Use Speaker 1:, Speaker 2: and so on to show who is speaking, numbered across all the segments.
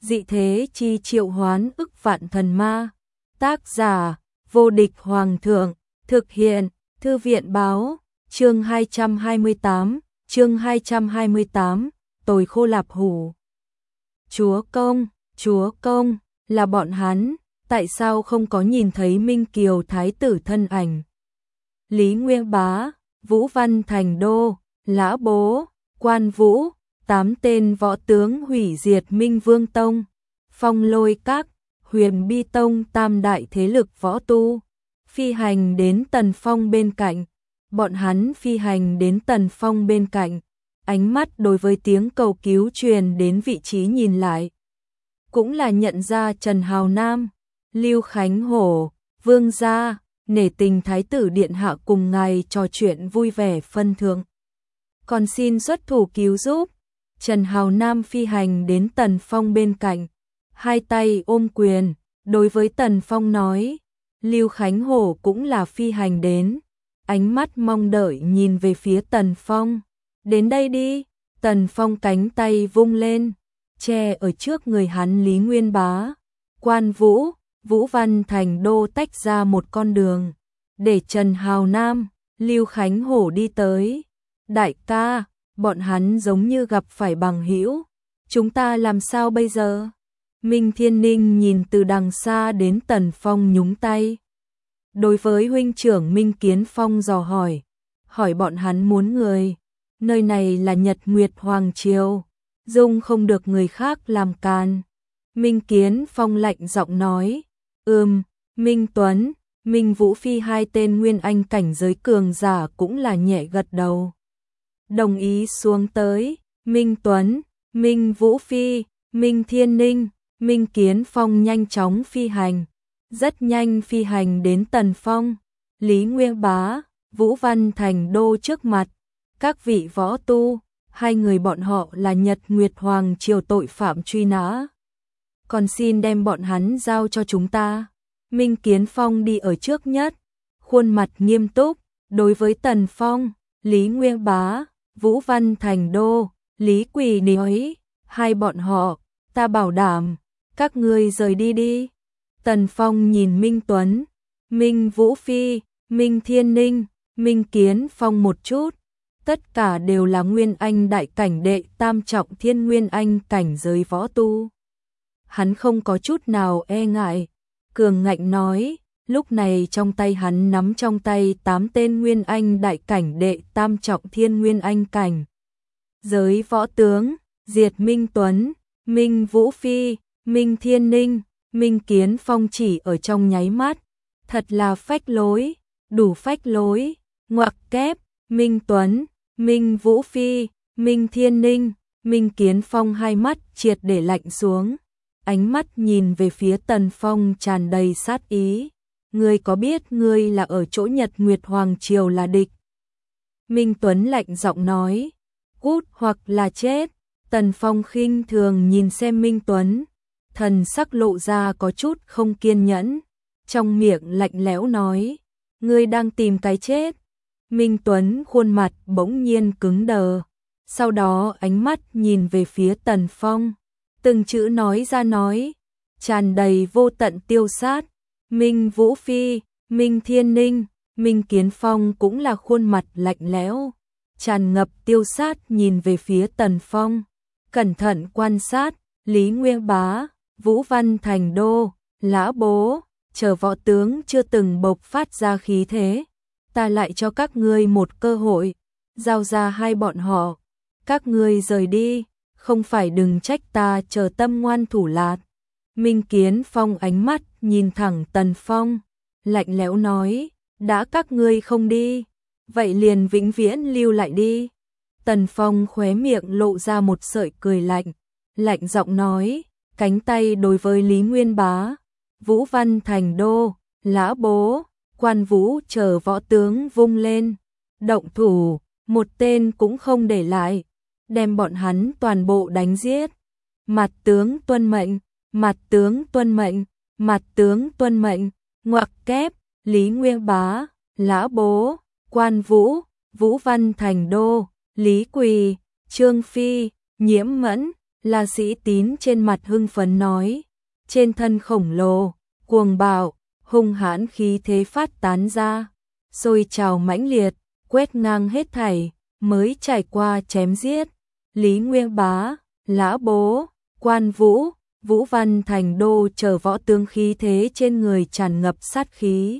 Speaker 1: dị thế chi triệu hoán ức vạn thần ma. Tác giả, vô địch hoàng thượng, thực hiện, thư viện báo, chương 228, tồi khô lạp hủ. Chúa công, là bọn hắn, tại sao không có nhìn thấy Minh Kiều Thái tử thân ảnh? Lý Nguyên Bá, Vũ Văn Thành Đô, Lã Bố, Quan Vũ, 8 tên võ tướng hủy diệt Minh Vương Tông, Phong Lôi Các, Huyền Bi Tông tam đại thế lực võ tu, phi hành đến Tần Phong bên cạnh. Bọn hắn phi hành đến Tần Phong bên cạnh, ánh mắt đối với tiếng cầu cứu truyền đến vị trí nhìn lại. Cũng là nhận ra Trần Hào Nam, Lưu Khánh Hổ, Vương gia, nể tình Thái tử Điện Hạ cùng ngài trò chuyện vui vẻ phân thượng. Còn xin xuất thủ cứu giúp. Trần Hào Nam phi hành đến Tần Phong bên cạnh, hai tay ôm quyền, đối với Tần Phong nói. Lưu Khánh Hổ cũng là phi hành đến, ánh mắt mong đợi nhìn về phía Tần Phong. Đến đây đi. Tần Phong cánh tay vung lên, che ở trước người hắn Lý Nguyên Bá, Quan Vũ, Vũ Văn Thành Đô tách ra một con đường, để Trần Hào Nam, Lưu Khánh Hổ đi tới. Đại ca, bọn hắn giống như gặp phải bằng hữu, chúng ta làm sao bây giờ? Minh Thiên Ninh nhìn từ đằng xa đến Tần Phong nhúng tay. Đối với huynh trưởng Minh Kiến Phong dò hỏi bọn hắn muốn người. Nơi này là Nhật Nguyệt Hoàng Triều, dung không được người khác làm càn. Minh Kiến Phong lạnh giọng nói. Minh Tuấn, Minh Vũ Phi hai tên nguyên anh cảnh giới cường giả cũng là nhẹ gật đầu. Đồng ý xuống tới. Minh Tuấn, Minh Vũ Phi, Minh Thiên Ninh, Minh Kiến Phong nhanh chóng phi hành. Rất nhanh phi hành đến Tần Phong, Lý Nguyên Bá, Vũ Văn Thành Đô trước mặt. Các vị võ tu, hai người bọn họ là Nhật Nguyệt Hoàng Triều tội phạm truy nã. Còn xin đem bọn hắn giao cho chúng ta. Minh Kiến Phong đi ở trước nhất, khuôn mặt nghiêm túc, đối với Tần Phong, Lý Nguyên Bá, Vũ Văn Thành Đô, Lý Quỳ nói, hai bọn họ, ta bảo đảm, các ngươi rời đi đi. Tần Phong nhìn Minh Tuấn, Minh Vũ Phi, Minh Thiên Ninh, Minh Kiến Phong một chút, tất cả đều là Nguyên Anh đại cảnh đệ tam trọng thiên Nguyên Anh cảnh giới võ tu. Hắn không có chút nào e ngại, cường ngạnh nói, lúc này trong tay hắn nắm trong tay 8 tên Nguyên Anh đại cảnh đệ tam trọng thiên Nguyên Anh cảnh. Giới võ tướng, diệt Minh Tuấn, Minh Vũ Phi, Minh Thiên Ninh, Minh Kiến Phong chỉ ở trong nháy mắt, thật là phách lối, đủ phách lối, ngoặc kép, Minh Tuấn, Minh Vũ Phi, Minh Thiên Ninh, Minh Kiến Phong hai mắt triệt để lạnh xuống, ánh mắt nhìn về phía Tần Phong tràn đầy sát ý. Ngươi có biết ngươi là ở chỗ Nhật Nguyệt Hoàng Triều là địch? Minh Tuấn lạnh giọng nói, cút hoặc là chết. Tần Phong khinh thường nhìn xem Minh Tuấn, thần sắc lộ ra có chút không kiên nhẫn, trong miệng lạnh lẽo nói, ngươi đang tìm cái chết. Minh Tuấn khuôn mặt bỗng nhiên cứng đờ, sau đó ánh mắt nhìn về phía Tần Phong, từng chữ nói ra nói, tràn đầy vô tận tiêu sát. Minh Vũ Phi, Minh Thiên Ninh, Minh Kiến Phong cũng là khuôn mặt lạnh lẽo, tràn ngập tiêu sát nhìn về phía Tần Phong, cẩn thận quan sát, Lý Nguyên Bá, Vũ Văn Thành Đô, Lã Bố, chờ võ tướng chưa từng bộc phát ra khí thế. Ta lại cho các ngươi một cơ hội, giao ra hai bọn họ, các ngươi rời đi, không phải đừng trách ta chờ tâm ngoan thủ lạt. Minh Kiến Phong ánh mắt nhìn thẳng Tần Phong, lạnh lẽo nói, đã các ngươi không đi, vậy liền vĩnh viễn lưu lại đi. Tần Phong khóe miệng lộ ra một sợi cười lạnh, lạnh giọng nói, cánh tay đối với Lý Nguyên Bá, Vũ Văn Thành Đô, Lã Bố, Quan Vũ chờ võ tướng vung lên, động thủ, một tên cũng không để lại, đem bọn hắn toàn bộ đánh giết. Mặt tướng tuân mệnh, mặt tướng tuân mệnh, mặt tướng tuân mệnh, ngoặc kép, Lý Nguyên Bá, Lã Bố, Quan Vũ, Vũ Văn Thành Đô, Lý Quỳ, Trương Phi, Nhiễm Mẫn, La Sĩ Tín trên mặt hưng phấn nói, trên thân khổng lồ, cuồng bạo, hung hãn khí thế phát tán ra, sôi trào mãnh liệt, quét ngang hết thảy, mới trải qua chém giết. Lý Nguyên Bá, Lã Bố, Quan Vũ, Vũ Văn Thành Đô chờ võ tướng khí thế trên người tràn ngập sát khí.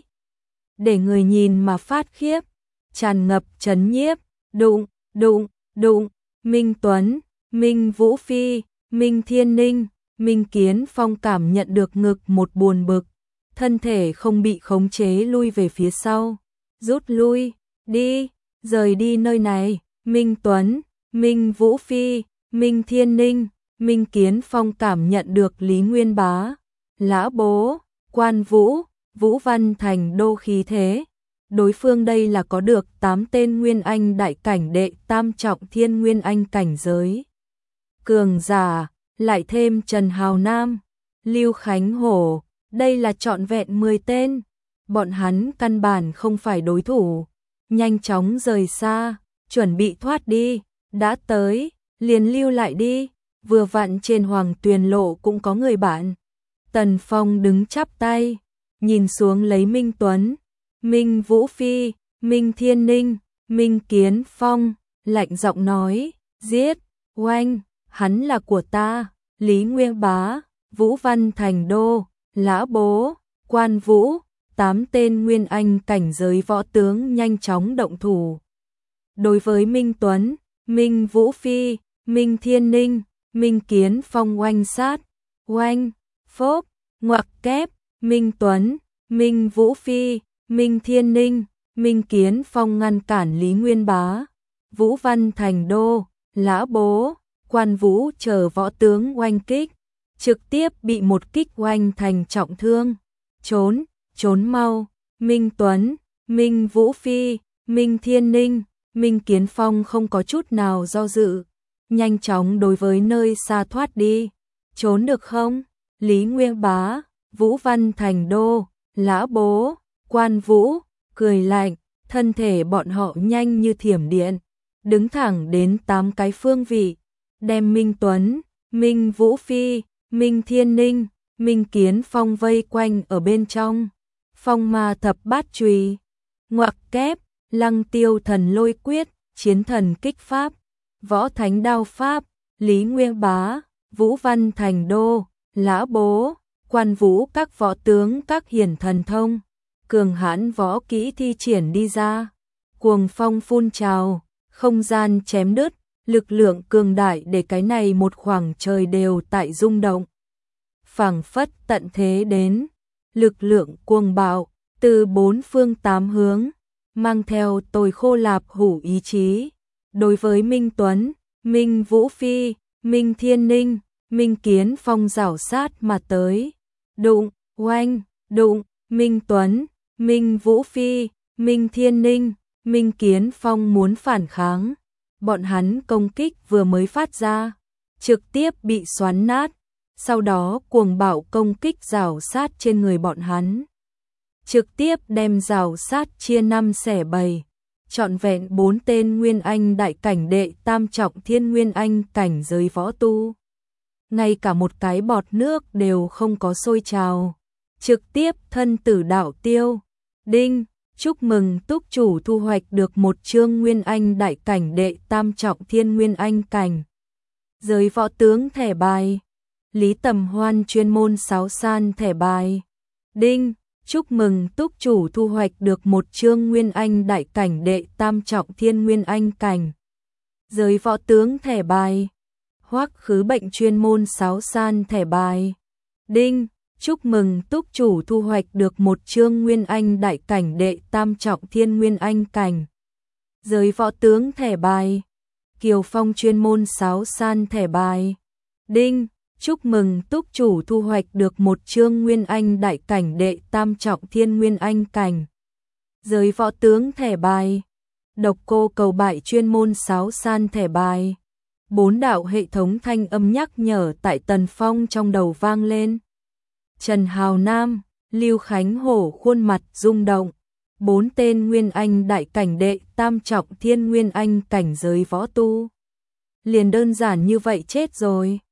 Speaker 1: Để người nhìn mà phát khiếp, tràn ngập chấn nhiếp, đụng, đụng, đụng, Minh Tuấn, Minh Vũ Phi, Minh Thiên Ninh, Minh Kiến Phong cảm nhận được ngực một buồn bực, thân thể không bị khống chế lui về phía sau, rút lui, đi, rời đi nơi này. Minh Tuấn, Minh Vũ Phi, Minh Thiên Ninh, Minh Kiến Phong cảm nhận được Lý Nguyên Bá, Lã Bố, Quan Vũ, Vũ Văn Thành Đô khí thế. Đối phương đây là có được 8 tên Nguyên Anh đại cảnh đệ tam trọng thiên Nguyên Anh cảnh giới. Cường giả, lại thêm Trần Hào Nam, Lưu Khánh Hổ, đây là trọn vẹn 10 tên. Bọn hắn căn bản không phải đối thủ, nhanh chóng rời xa, chuẩn bị thoát đi, đã tới, liền lưu lại đi, vừa vặn trên Hoàng Tuyền Lộ cũng có người bạn. Tần Phong đứng chắp tay, nhìn xuống lấy Minh Tuấn, Minh Vũ Phi, Minh Thiên Ninh, Minh Kiến Phong, lạnh giọng nói, giết, oanh, hắn là của ta. Lý Nguyên Bá, Vũ Văn Thành Đô, Lã Bố, Quan Vũ, 8 tên Nguyên Anh cảnh giới võ tướng nhanh chóng động thủ. Đối với Minh Tuấn, Minh Vũ Phi, Minh Thiên Ninh, Minh Kiến Phong oanh sát, oanh, phốp, ngoặc kép, Minh Tuấn, Minh Vũ Phi, Minh Thiên Ninh, Minh Kiến Phong ngăn cản Lý Nguyên Bá, Vũ Văn Thành Đô, Lã Bố, Quan Vũ chờ võ tướng oanh kích, trực tiếp bị một kích oanh thành trọng thương. Trốn, trốn mau. Minh Tuấn, Minh Vũ Phi, Minh Thiên Ninh, Minh Kiến Phong không có chút nào do dự, nhanh chóng đối với nơi xa thoát đi. Trốn được không? Lý Nguyên Bá, Vũ Văn Thành Đô, Lã Bố, Quan Vũ cười lạnh, thân thể bọn họ nhanh như thiểm điện, đứng thẳng đến 8 cái phương vị, đem Minh Tuấn, Minh Vũ Phi, Minh Thiên Ninh, Minh Kiến Phong vây quanh ở bên trong. Phong ma thập bát chùy, ngoặc kép, Lăng Tiêu thần lôi quyết, chiến thần kích pháp, võ thánh đao pháp. Lý Nguyên Bá, Vũ Văn Thành Đô, Lã Bố, Quan Vũ các võ tướng các hiển thần thông, cường hãn võ kỹ thi triển đi ra, cuồng phong phun trào, không gian chém đứt, lực lượng cường đại để cái này một khoảng trời đều tại rung động. Phảng phất tận thế đến, lực lượng cuồng bạo từ 4 phương 8 hướng, mang theo tồi khô lạp hủ ý chí, đối với Minh Tuấn, Minh Vũ Phi, Minh Thiên Ninh, Minh Kiến Phong rảo sát mà tới. Đụng, oanh, đụng, Minh Tuấn, Minh Vũ Phi, Minh Thiên Ninh, Minh Kiến Phong muốn phản kháng. Bọn hắn công kích vừa mới phát ra, trực tiếp bị xoắn nát, sau đó cuồng bạo công kích rảo sát trên người bọn hắn. Trực tiếp đem rào sát chia 5 xẻ 7, trọn vẹn 4 tên Nguyên Anh đại cảnh đệ tam trọng thiên Nguyên Anh cảnh giới võ tu. Ngay cả một cái bọt nước đều không có sôi trào, trực tiếp thân tử đạo tiêu. Đinh, chúc mừng túc chủ thu hoạch được một chương Nguyên Anh đại cảnh đệ tam trọng thiên Nguyên Anh cảnh. Giới võ tướng thẻ bài. Lý Tầm Hoan chuyên môn sáo san thẻ bài. Đinh, chúc mừng túc chủ thu hoạch được một chương Nguyên Anh đại cảnh đệ tam trọng thiên Nguyên Anh cảnh. Giới võ tướng thẻ bài. Hoắc Khứ Bệnh chuyên môn sáo san thẻ bài. Đinh, chúc mừng túc chủ thu hoạch được một chương Nguyên Anh đại cảnh đệ tam trọng thiên Nguyên Anh cảnh. Giới võ tướng thẻ bài. Kiều Phong chuyên môn sáo san thẻ bài. Đinh, chúc mừng túc chủ thu hoạch được một chương Nguyên Anh đại cảnh đệ tam trọng thiên Nguyên Anh cảnh. Giới võ tướng thẻ bài. Độc Cô Cầu Bại chuyên môn sáo san thẻ bài. 4 đạo hệ thống thanh âm nhắc nhở tại Tần Phong trong đầu vang lên. Trần Hào Nam, Lưu Khánh Hổ khuôn mặt rung động. 4 tên Nguyên Anh đại cảnh đệ tam trọng thiên Nguyên Anh cảnh giới võ tu. Liền đơn giản như vậy chết rồi.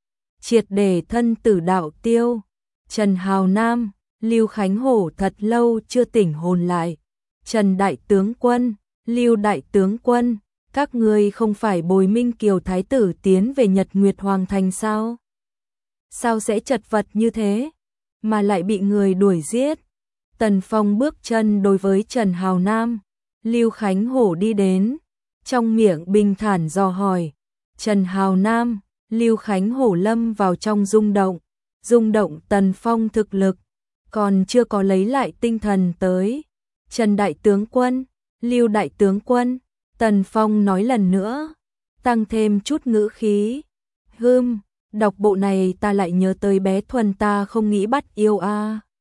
Speaker 1: triệt để thân tử đạo tiêu. Trần Hào Nam, Lưu Khánh Hổ thật lâu chưa tỉnh hồn lại. Trần Đại Tướng Quân, Lưu Đại Tướng Quân, các ngươi không phải bồi Minh Kiều Thái tử tiến về Nhật Nguyệt Hoàng Thành sao? Sao sẽ chật vật như thế, mà lại bị người đuổi giết? Tần Phong bước chân đối với Trần Hào Nam, Lưu Khánh Hổ đi đến, trong miệng bình thản dò hỏi. Trần Hào Nam, Lưu Khánh Hổ lâm vào trong rung động Tần Phong thực lực, còn chưa có lấy lại tinh thần tới. Trần Đại Tướng Quân, Lưu Đại Tướng Quân, Tần Phong nói lần nữa, tăng thêm chút ngữ khí. Đọc bộ này ta lại nhớ tới bé Thuần ta không nghĩ bắt yêu a.